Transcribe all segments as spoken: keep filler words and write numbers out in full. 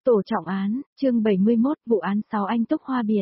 Tổ trọng án, chương bảy mươi mốt, vụ án sáu anh túc hoa biển.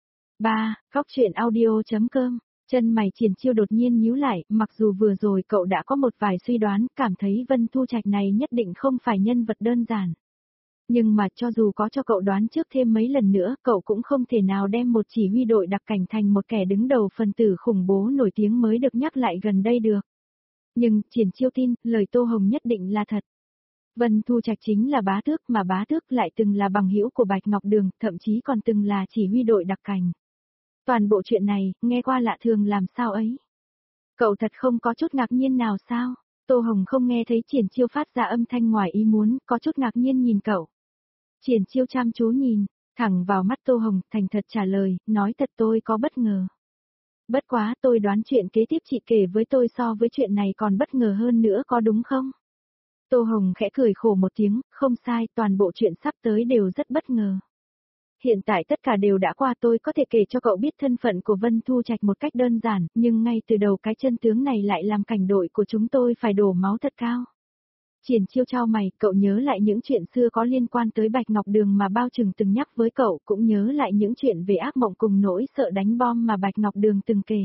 ba. Góc truyện audio.com. Chân mày Triển Chiêu đột nhiên nhíu lại, mặc dù vừa rồi cậu đã có một vài suy đoán, cảm thấy Vân Thu Trạch này nhất định không phải nhân vật đơn giản. Nhưng mà cho dù có cho cậu đoán trước thêm mấy lần nữa, cậu cũng không thể nào đem một chỉ huy đội đặc cảnh thành một kẻ đứng đầu phần tử khủng bố nổi tiếng mới được nhắc lại gần đây được. Nhưng, Triển Chiêu tin, lời Tô Hồng nhất định là thật. Vân Thu Trạch chính là bá tước, mà bá tước lại từng là bằng hữu của Bạch Ngọc Đường, thậm chí còn từng là chỉ huy đội đặc cảnh. Toàn bộ chuyện này, nghe qua lạ thường làm sao ấy. Cậu thật không có chút ngạc nhiên nào sao? Tô Hồng không nghe thấy Triển Chiêu phát ra âm thanh ngoài ý muốn, có chút ngạc nhiên nhìn cậu. Triển Chiêu chăm chú nhìn, thẳng vào mắt Tô Hồng, thành thật trả lời, nói thật tôi có bất ngờ. Bất quá tôi đoán chuyện kế tiếp chị kể với tôi so với chuyện này còn bất ngờ hơn nữa có đúng không? Tô Hồng khẽ cười khổ một tiếng, không sai, toàn bộ chuyện sắp tới đều rất bất ngờ. Hiện tại tất cả đều đã qua, tôi có thể kể cho cậu biết thân phận của Vân Thu Trạch một cách đơn giản, nhưng ngay từ đầu cái chân tướng này lại làm cảnh đội của chúng tôi phải đổ máu thật cao. Triển Chiêu chau mày, cậu nhớ lại những chuyện xưa có liên quan tới Bạch Ngọc Đường mà Bao Trừng từng nhắc với cậu, cũng nhớ lại những chuyện về ác mộng cùng nỗi sợ đánh bom mà Bạch Ngọc Đường từng kể.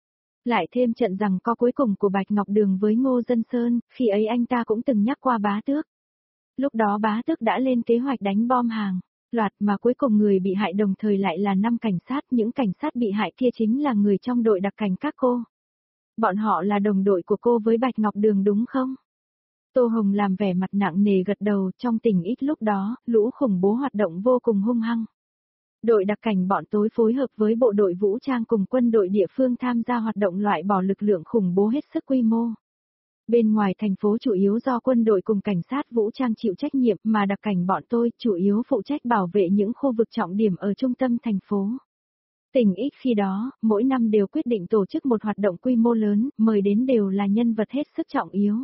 Lại thêm trận giằng co cuối cùng của Bạch Ngọc Đường với Ngô Dân Sơn, khi ấy anh ta cũng từng nhắc qua bá tước. Lúc đó bá tước đã lên kế hoạch đánh bom hàng loạt, mà cuối cùng người bị hại đồng thời lại là năm cảnh sát, những cảnh sát bị hại kia chính là người trong đội đặc cảnh các cô. Bọn họ là đồng đội của cô với Bạch Ngọc Đường đúng không? Tô Hồng làm vẻ mặt nặng nề gật đầu, trong tình ít lúc đó, lũ khủng bố hoạt động vô cùng hung hăng. Đội đặc cảnh bọn tôi phối hợp với bộ đội vũ trang cùng quân đội địa phương tham gia hoạt động loại bỏ lực lượng khủng bố hết sức quy mô. Bên ngoài thành phố chủ yếu do quân đội cùng cảnh sát vũ trang chịu trách nhiệm, mà đặc cảnh bọn tôi chủ yếu phụ trách bảo vệ những khu vực trọng điểm ở trung tâm thành phố. Tỉnh ít khi đó, mỗi năm đều quyết định tổ chức một hoạt động quy mô lớn, mời đến đều là nhân vật hết sức trọng yếu.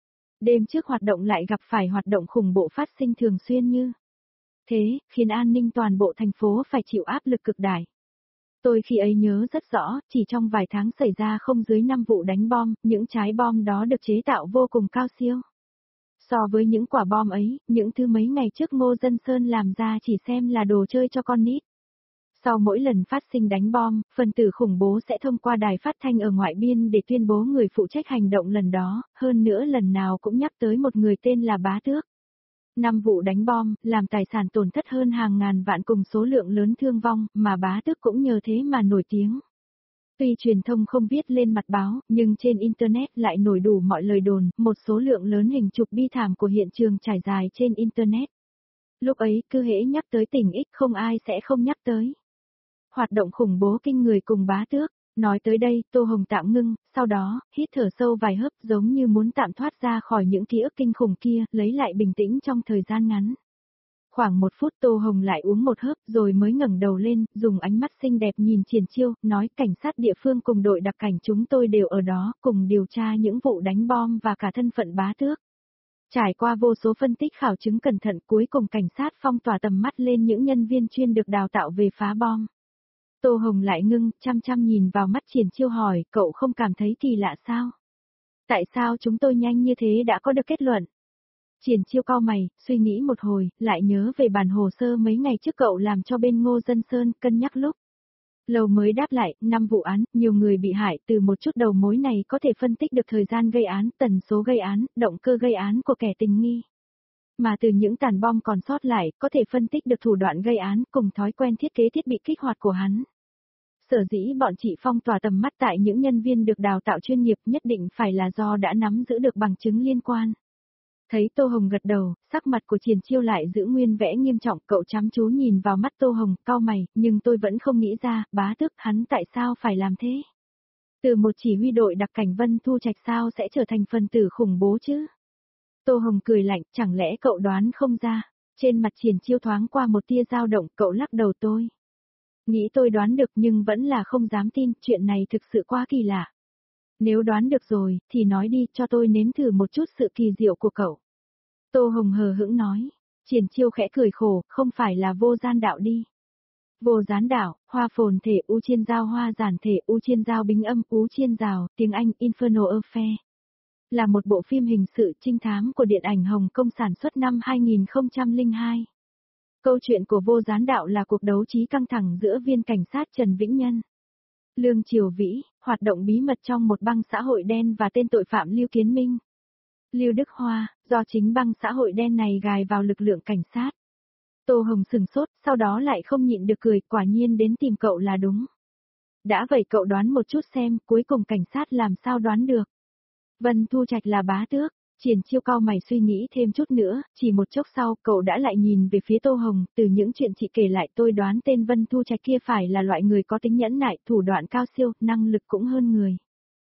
Đêm trước hoạt động lại gặp phải hoạt động khủng bố phát sinh thường xuyên như thế, khiến an ninh toàn bộ thành phố phải chịu áp lực cực đại. Tôi khi ấy nhớ rất rõ, chỉ trong vài tháng xảy ra không dưới năm vụ đánh bom, những trái bom đó được chế tạo vô cùng cao siêu. So với những quả bom ấy, những thứ mấy ngày trước Ngô Dân Sơn làm ra chỉ xem là đồ chơi cho con nít. Sau mỗi lần phát sinh đánh bom, phần tử khủng bố sẽ thông qua đài phát thanh ở ngoại biên để tuyên bố người phụ trách hành động lần đó, hơn nữa lần nào cũng nhắc tới một người tên là Bá Tước. Năm vụ đánh bom, làm tài sản tổn thất hơn hàng ngàn vạn cùng số lượng lớn thương vong, mà Bá Tước cũng nhờ thế mà nổi tiếng. Tuy truyền thông không viết lên mặt báo, nhưng trên Internet lại nổi đủ mọi lời đồn, một số lượng lớn hình chụp bi thảm của hiện trường trải dài trên Internet. Lúc ấy, cứ hễ nhắc tới tỉnh X không ai sẽ không nhắc tới. Hoạt động khủng bố kinh người cùng Bá Tước. Nói tới đây, Tô Hồng tạm ngưng, sau đó, hít thở sâu vài hớp giống như muốn tạm thoát ra khỏi những ký ức kinh khủng kia, lấy lại bình tĩnh trong thời gian ngắn. Khoảng một phút Tô Hồng lại uống một hớp rồi mới ngẩng đầu lên, dùng ánh mắt xinh đẹp nhìn Triển Chiêu, nói cảnh sát địa phương cùng đội đặc cảnh chúng tôi đều ở đó, cùng điều tra những vụ đánh bom và cả thân phận Bá Tước. Trải qua vô số phân tích khảo chứng cẩn thận, cuối cùng cảnh sát phong tỏa tầm mắt lên những nhân viên chuyên được đào tạo về phá bom. Tô Hồng lại ngưng, chăm chăm nhìn vào mắt Triển Chiêu hỏi, cậu không cảm thấy kỳ lạ sao? Tại sao chúng tôi nhanh như thế đã có được kết luận? Triển Chiêu cau mày, suy nghĩ một hồi, lại nhớ về bản hồ sơ mấy ngày trước cậu làm cho bên Ngô Dân Sơn, cân nhắc lúc. Lâu mới đáp lại, năm vụ án, nhiều người bị hại, từ một chút đầu mối này có thể phân tích được thời gian gây án, tần số gây án, động cơ gây án của kẻ tình nghi. Mà từ những tàn bom còn sót lại, có thể phân tích được thủ đoạn gây án cùng thói quen thiết kế thiết bị kích hoạt của hắn. Sở dĩ bọn chị phong tỏa tầm mắt tại những nhân viên được đào tạo chuyên nghiệp nhất định phải là do đã nắm giữ được bằng chứng liên quan. Thấy Tô Hồng gật đầu, sắc mặt của Triển Chiêu lại giữ nguyên vẻ nghiêm trọng, cậu chăm chú nhìn vào mắt Tô Hồng, cau mày, nhưng tôi vẫn không nghĩ ra, Bá Tước hắn tại sao phải làm thế? Từ một chỉ huy đội đặc cảnh Vân Thu Trạch sao sẽ trở thành phần tử khủng bố chứ? Tô Hồng cười lạnh, chẳng lẽ cậu đoán không ra? Trên mặt Triển Chiêu thoáng qua một tia dao động, cậu lắc đầu tôi. Nghĩ tôi đoán được nhưng vẫn là không dám tin, chuyện này thực sự quá kỳ lạ. Nếu đoán được rồi, thì nói đi, cho tôi nếm thử một chút sự kỳ diệu của cậu. Tô Hồng hờ hững nói. Triển Chiêu khẽ cười khổ, không phải là vô gian đạo đi. Vô gián đạo, hoa phồn thể u chiên giao hoa giản thể u chiên giao bính âm ú chiên rào, tiếng Anh Infernal Affair. Là một bộ phim hình sự trinh thám của điện ảnh Hồng Kông sản xuất năm hai nghìn không trăm lẻ hai. Câu chuyện của Vô Gián Đạo là cuộc đấu trí căng thẳng giữa viên cảnh sát Trần Vĩnh Nhân, Lương Triều Vĩ, hoạt động bí mật trong một băng xã hội đen và tên tội phạm Lưu Kiến Minh, Lưu Đức Hoa, do chính băng xã hội đen này gài vào lực lượng cảnh sát. Tô Hồng sừng sốt, sau đó lại không nhịn được cười, quả nhiên đến tìm cậu là đúng. Đã vậy cậu đoán một chút xem, cuối cùng cảnh sát làm sao đoán được. Vân Thu Trạch là bá tước. Triển Chiêu cau mày suy nghĩ thêm chút nữa, chỉ một chốc sau, cậu đã lại nhìn về phía Tô Hồng, từ những chuyện chị kể lại tôi đoán tên Vân Thu Trạch kia phải là loại người có tính nhẫn nại, thủ đoạn cao siêu, năng lực cũng hơn người.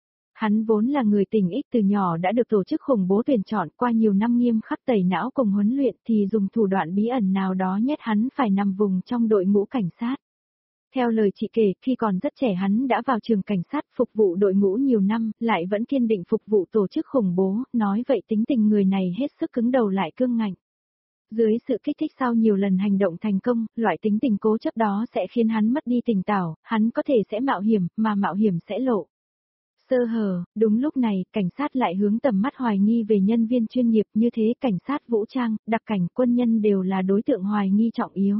Hắn vốn là người tình ích từ nhỏ đã được tổ chức khủng bố tuyển chọn qua nhiều năm nghiêm khắc tẩy não cùng huấn luyện thì dùng thủ đoạn bí ẩn nào đó nhét hắn phải nằm vùng trong đội ngũ cảnh sát. Theo lời chị kể, khi còn rất trẻ hắn đã vào trường cảnh sát phục vụ đội ngũ nhiều năm, lại vẫn kiên định phục vụ tổ chức khủng bố, nói vậy tính tình người này hết sức cứng đầu lại cương ngạnh. Dưới sự kích thích sau nhiều lần hành động thành công, loại tính tình cố chấp đó sẽ khiến hắn mất đi tỉnh táo, hắn có thể sẽ mạo hiểm, mà mạo hiểm sẽ lộ sơ hở. Đúng lúc này, cảnh sát lại hướng tầm mắt hoài nghi về nhân viên chuyên nghiệp, như thế cảnh sát vũ trang, đặc cảnh, quân nhân đều là đối tượng hoài nghi trọng yếu.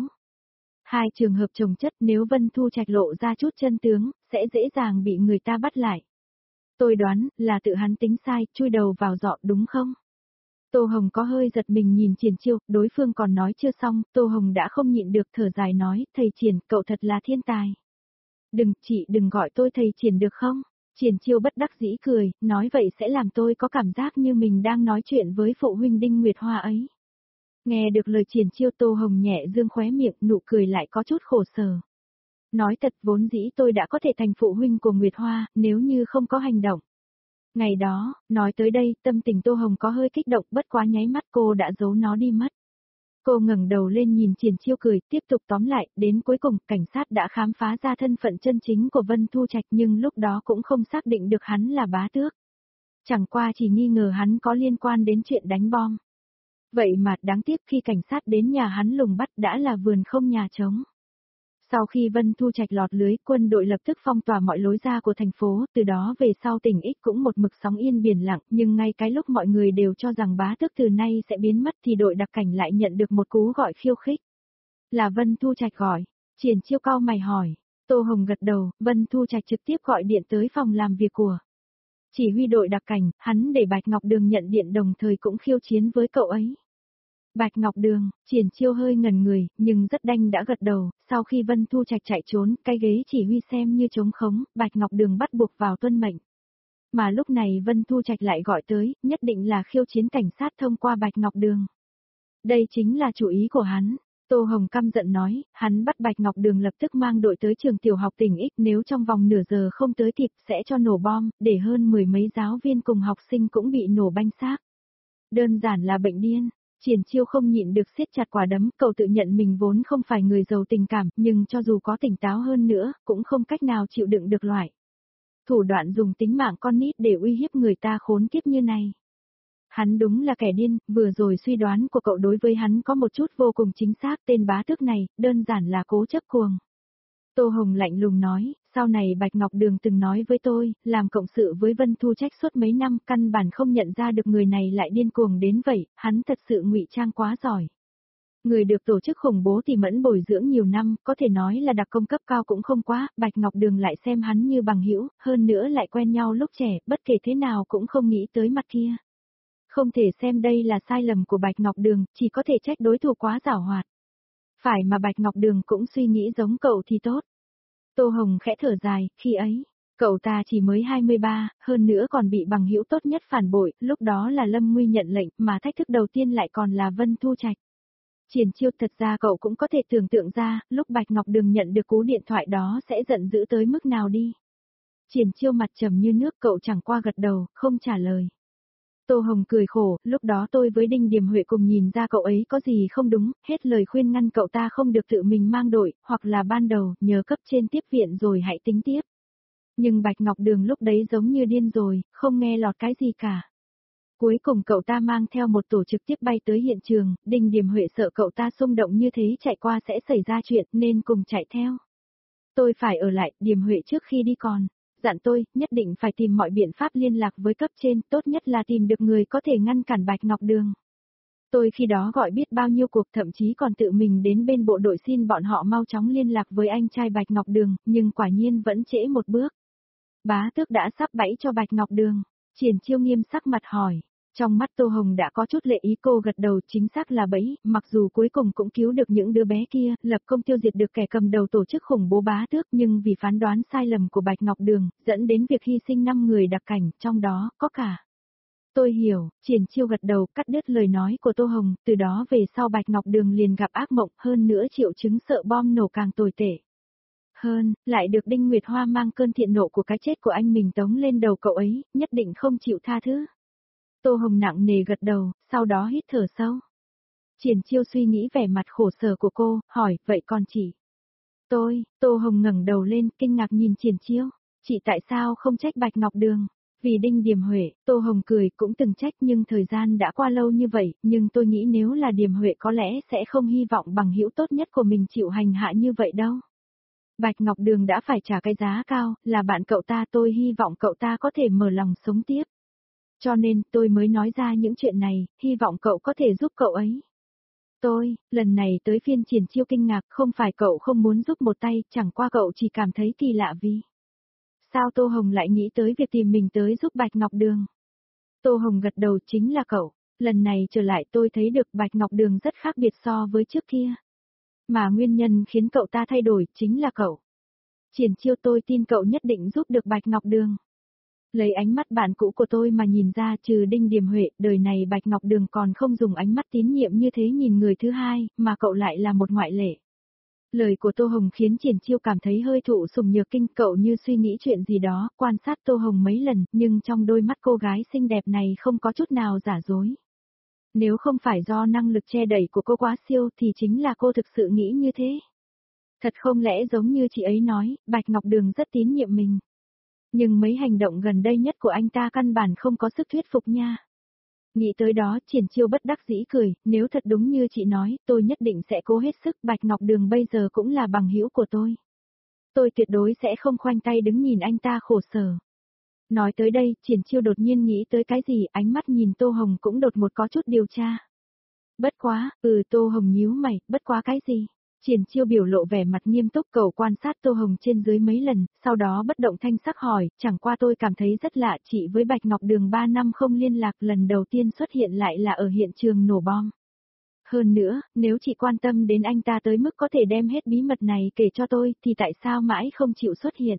Hai trường hợp chồng chất, nếu Vân Thu Trạch lộ ra chút chân tướng, sẽ dễ dàng bị người ta bắt lại. Tôi đoán, là tự hắn tính sai, chui đầu vào giọ đúng không? Tô Hồng có hơi giật mình nhìn Triển Chiêu, đối phương còn nói chưa xong, Tô Hồng đã không nhịn được thở dài nói, thầy Triển, cậu thật là thiên tài. Đừng, chị đừng gọi tôi thầy Triển được không? Triển Chiêu bất đắc dĩ cười, nói vậy sẽ làm tôi có cảm giác như mình đang nói chuyện với phụ huynh Đinh Nguyệt Hoa ấy. Nghe được lời Triển Chiêu, Tô Hồng nhẹ dương khóe miệng, nụ cười lại có chút khổ sở. Nói thật, vốn dĩ tôi đã có thể thành phụ huynh của Nguyệt Hoa, nếu như không có hành động. Ngày đó, nói tới đây, tâm tình Tô Hồng có hơi kích động, bất quá nháy mắt cô đã giấu nó đi mất. Cô ngẩng đầu lên nhìn Triển Chiêu cười, tiếp tục tóm lại, đến cuối cùng, cảnh sát đã khám phá ra thân phận chân chính của Vân Thu Trạch nhưng lúc đó cũng không xác định được hắn là bá tước. Chẳng qua chỉ nghi ngờ hắn có liên quan đến chuyện đánh bom. Vậy mà đáng tiếc khi cảnh sát đến nhà hắn lùng bắt đã là vườn không nhà trống. Sau khi Vân Thu Trạch lọt lưới, quân đội lập tức phong tỏa mọi lối ra của thành phố, từ đó về sau tỉnh X cũng một mực sóng yên biển lặng, nhưng ngay cái lúc mọi người đều cho rằng bá tước từ nay sẽ biến mất thì đội đặc cảnh lại nhận được một cú gọi khiêu khích. Là Vân Thu Trạch gọi, Triển Chiêu cau mày hỏi, Tô Hồng gật đầu, Vân Thu Trạch trực tiếp gọi điện tới phòng làm việc của chỉ huy đội đặc cảnh, hắn để Bạch Ngọc Đường nhận điện đồng thời cũng khiêu chiến với cậu ấy. Bạch Ngọc Đường, Triển Chiêu hơi ngẩn người, nhưng rất đanh đã gật đầu, sau khi Vân Thu Trạch chạy trốn, cái ghế chỉ huy xem như trống khống, Bạch Ngọc Đường bắt buộc vào tuân mệnh. Mà lúc này Vân Thu Trạch lại gọi tới, nhất định là khiêu chiến cảnh sát thông qua Bạch Ngọc Đường. Đây chính là chủ ý của hắn. Tô Hồng căm giận nói, hắn bắt Bạch Ngọc Đường lập tức mang đội tới trường tiểu học tỉnh X, nếu trong vòng nửa giờ không tới kịp sẽ cho nổ bom, để hơn mười mấy giáo viên cùng học sinh cũng bị nổ banh xác. Đơn giản là bệnh điên. Triển Chiêu không nhịn được siết chặt quả đấm, cậu tự nhận mình vốn không phải người giàu tình cảm, nhưng cho dù có tỉnh táo hơn nữa, cũng không cách nào chịu đựng được loại thủ đoạn dùng tính mạng con nít để uy hiếp người ta khốn kiếp như này. Hắn đúng là kẻ điên, vừa rồi suy đoán của cậu đối với hắn có một chút vô cùng chính xác, tên bá tước này, đơn giản là cố chấp cuồng. Tô Hồng lạnh lùng nói, sau này Bạch Ngọc Đường từng nói với tôi, làm cộng sự với Vân Thu Trách suốt mấy năm, căn bản không nhận ra được người này lại điên cuồng đến vậy, hắn thật sự ngụy trang quá giỏi. Người được tổ chức khủng bố thì mẫn bồi dưỡng nhiều năm, có thể nói là đặc công cấp cao cũng không quá, Bạch Ngọc Đường lại xem hắn như bằng hữu, hơn nữa lại quen nhau lúc trẻ, bất kể thế nào cũng không nghĩ tới mặt kia. Không thể xem đây là sai lầm của Bạch Ngọc Đường, chỉ có thể trách đối thủ quá giảo hoạt. Phải mà Bạch Ngọc Đường cũng suy nghĩ giống cậu thì tốt. Tô Hồng khẽ thở dài, khi ấy, cậu ta chỉ mới hai mươi ba, hơn nữa còn bị bằng hữu tốt nhất phản bội, lúc đó là Lâm Nguy nhận lệnh, mà thách thức đầu tiên lại còn là Vân Thu Trạch. Triển Chiêu, thật ra cậu cũng có thể tưởng tượng ra, lúc Bạch Ngọc Đường nhận được cú điện thoại đó sẽ giận dữ tới mức nào đi. Triển Chiêu mặt trầm như nước, cậu chẳng qua gật đầu, không trả lời. Tô Hồng cười khổ, lúc đó tôi với Đinh Điềm Huệ cùng nhìn ra cậu ấy có gì không đúng, hết lời khuyên ngăn cậu ta không được tự mình mang đội, hoặc là ban đầu, nhờ cấp trên tiếp viện rồi hãy tính tiếp. Nhưng Bạch Ngọc Đường lúc đấy giống như điên rồi, không nghe lọt cái gì cả. Cuối cùng cậu ta mang theo một tổ trực tiếp bay tới hiện trường, Đinh Điềm Huệ sợ cậu ta xung động như thế chạy qua sẽ xảy ra chuyện nên cùng chạy theo. Tôi phải ở lại, Điềm Huệ trước khi đi còn dặn tôi, nhất định phải tìm mọi biện pháp liên lạc với cấp trên, tốt nhất là tìm được người có thể ngăn cản Bạch Ngọc Đường. Tôi khi đó gọi biết bao nhiêu cuộc, thậm chí còn tự mình đến bên bộ đội xin bọn họ mau chóng liên lạc với anh trai Bạch Ngọc Đường, nhưng quả nhiên vẫn trễ một bước. Bá tước đã sắp bẫy cho Bạch Ngọc Đường. Triển Chiêu nghiêm sắc mặt hỏi. Trong mắt Tô Hồng đã có chút lệ ý, cô gật đầu, chính xác là bẫy, mặc dù cuối cùng cũng cứu được những đứa bé kia, lập công tiêu diệt được kẻ cầm đầu tổ chức khủng bố bá tước, nhưng vì phán đoán sai lầm của Bạch Ngọc Đường, dẫn đến việc hy sinh năm người đặc cảnh, trong đó có cả. Tôi hiểu, Triển Chiêu gật đầu, cắt đứt lời nói của Tô Hồng, từ đó về sau Bạch Ngọc Đường liền gặp ác mộng, hơn nữa triệu chứng sợ bom nổ càng tồi tệ. Hơn, lại được Đinh Nguyệt Hoa mang cơn thiện nộ của cái chết của anh mình tống lên đầu cậu ấy, nhất định không chịu tha thứ. Tô Hồng nặng nề gật đầu, sau đó hít thở sâu. Triển Chiêu suy nghĩ vẻ mặt khổ sở của cô, hỏi, vậy còn chị? Tôi, Tô Hồng ngẩng đầu lên, kinh ngạc nhìn Triển Chiêu. Chị tại sao không trách Bạch Ngọc Đường? Vì Đinh Điềm Huệ, Tô Hồng cười, cũng từng trách nhưng thời gian đã qua lâu như vậy, nhưng tôi nghĩ nếu là Điềm Huệ có lẽ sẽ không hy vọng bằng hữu tốt nhất của mình chịu hành hạ như vậy đâu. Bạch Ngọc Đường đã phải trả cái giá cao, là bạn cậu ta, tôi hy vọng cậu ta có thể mở lòng sống tiếp. Cho nên tôi mới nói ra những chuyện này, hy vọng cậu có thể giúp cậu ấy. Tôi, lần này tới phiên Triển Chiêu kinh ngạc, không phải cậu không muốn giúp một tay, chẳng qua cậu chỉ cảm thấy kỳ lạ vì. Sao Tô Hồng lại nghĩ tới việc tìm mình tới giúp Bạch Ngọc Đường? Tô Hồng gật đầu, chính là cậu. Lần này trở lại tôi thấy được Bạch Ngọc Đường rất khác biệt so với trước kia. Mà nguyên nhân khiến cậu ta thay đổi chính là cậu. Triển Chiêu, tôi tin cậu nhất định giúp được Bạch Ngọc Đường. Lấy ánh mắt bạn cũ của tôi mà nhìn ra, trừ Đinh Điềm Huệ, đời này Bạch Ngọc Đường còn không dùng ánh mắt tín nhiệm như thế nhìn người thứ hai, mà cậu lại là một ngoại lệ. Lời của Tô Hồng khiến Triển Chiêu cảm thấy hơi thụ sủng nhược kinh, cậu như suy nghĩ chuyện gì đó, quan sát Tô Hồng mấy lần, nhưng trong đôi mắt cô gái xinh đẹp này không có chút nào giả dối. Nếu không phải do năng lực che đẩy của cô quá siêu thì chính là cô thực sự nghĩ như thế. Thật không lẽ giống như chị ấy nói, Bạch Ngọc Đường rất tín nhiệm mình. Nhưng mấy hành động gần đây nhất của anh ta căn bản không có sức thuyết phục nha. Nghĩ tới đó, Triển Chiêu bất đắc dĩ cười, nếu thật đúng như chị nói, tôi nhất định sẽ cố hết sức, Bạch Ngọc Đường bây giờ cũng là bằng hữu của tôi. Tôi tuyệt đối sẽ không khoanh tay đứng nhìn anh ta khổ sở. Nói tới đây, Triển Chiêu đột nhiên nghĩ tới cái gì, ánh mắt nhìn Tô Hồng cũng đột một có chút điều tra. Bất quá, ừ Tô Hồng nhíu mày, bất quá cái gì? Triển Chiêu biểu lộ vẻ mặt nghiêm túc, cậu quan sát Tô Hồng trên dưới mấy lần, sau đó bất động thanh sắc hỏi, chẳng qua tôi cảm thấy rất lạ, chị với Bạch Ngọc Đường ba năm không liên lạc, lần đầu tiên xuất hiện lại là ở hiện trường nổ bom. Hơn nữa, nếu chị quan tâm đến anh ta tới mức có thể đem hết bí mật này kể cho tôi, thì tại sao mãi không chịu xuất hiện?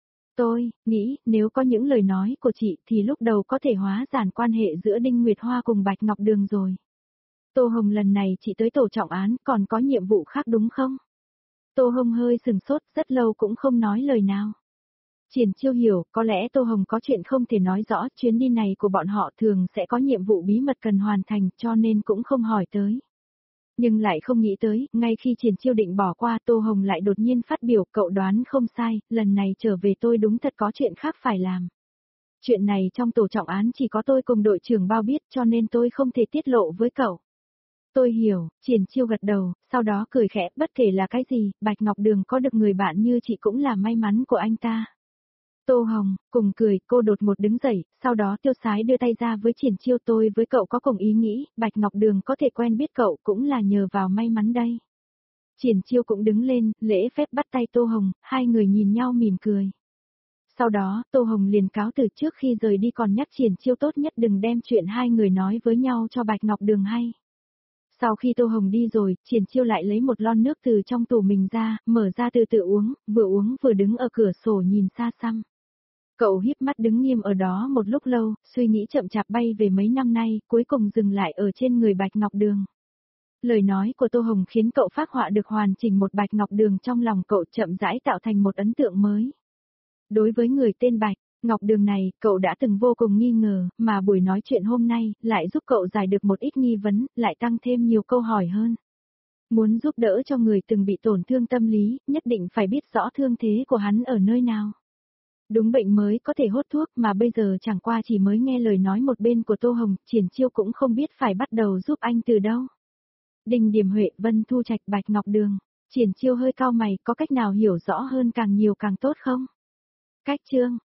Tôi nghĩ, nếu có những lời nói của chị thì lúc đầu có thể hóa giải quan hệ giữa Đinh Nguyệt Hoa cùng Bạch Ngọc Đường rồi. Tô Hồng, lần này chị tới tổ trọng án, còn có nhiệm vụ khác đúng không? Tô Hồng hơi sừng sốt, rất lâu cũng không nói lời nào. Triển Chiêu hiểu, có lẽ Tô Hồng có chuyện không thể nói rõ, chuyến đi này của bọn họ thường sẽ có nhiệm vụ bí mật cần hoàn thành, cho nên cũng không hỏi tới. Nhưng lại không nghĩ tới, ngay khi Triển Chiêu định bỏ qua, Tô Hồng lại đột nhiên phát biểu, cậu đoán không sai, lần này trở về tôi đúng thật có chuyện khác phải làm. Chuyện này trong tổ trọng án chỉ có tôi cùng đội trưởng Bao biết, cho nên tôi không thể tiết lộ với cậu. Tôi hiểu, Triển Chiêu gật đầu, sau đó cười khẽ, bất kể là cái gì, Bạch Ngọc Đường có được người bạn như chị cũng là may mắn của anh ta. Tô Hồng, cùng cười, cô đột một đứng dậy, sau đó tiêu sái đưa tay ra với Triển Chiêu, tôi với cậu có cùng ý nghĩ, Bạch Ngọc Đường có thể quen biết cậu cũng là nhờ vào may mắn đây. Triển Chiêu cũng đứng lên, lễ phép bắt tay Tô Hồng, hai người nhìn nhau mỉm cười. Sau đó, Tô Hồng liền cáo từ, trước khi rời đi còn nhắc Triển Chiêu tốt nhất đừng đem chuyện hai người nói với nhau cho Bạch Ngọc Đường hay. Sau khi Tô Hồng đi rồi, Triển Chiêu lại lấy một lon nước từ trong tủ mình ra, mở ra từ từ uống, vừa uống vừa đứng ở cửa sổ nhìn xa xăm. Cậu híp mắt đứng nghiêm ở đó một lúc lâu, suy nghĩ chậm chạp bay về mấy năm nay, cuối cùng dừng lại ở trên người Bạch Ngọc Đường. Lời nói của Tô Hồng khiến cậu phác họa được hoàn chỉnh một Bạch Ngọc Đường trong lòng cậu, chậm rãi tạo thành một ấn tượng mới. Đối với người tên Bạch Ngọc Đường này, cậu đã từng vô cùng nghi ngờ, mà buổi nói chuyện hôm nay lại giúp cậu giải được một ít nghi vấn, lại tăng thêm nhiều câu hỏi hơn. Muốn giúp đỡ cho người từng bị tổn thương tâm lý, nhất định phải biết rõ thương thế của hắn ở nơi nào. Đúng bệnh mới có thể hốt thuốc, mà bây giờ chẳng qua chỉ mới nghe lời nói một bên của Tô Hồng, Triển Chiêu cũng không biết phải bắt đầu giúp anh từ đâu. Đinh Điềm Huệ, Vân Thu Trạch, Bạch Ngọc Đường. Triển Chiêu hơi cau mày, có cách nào hiểu rõ hơn càng nhiều càng tốt không? Cách chương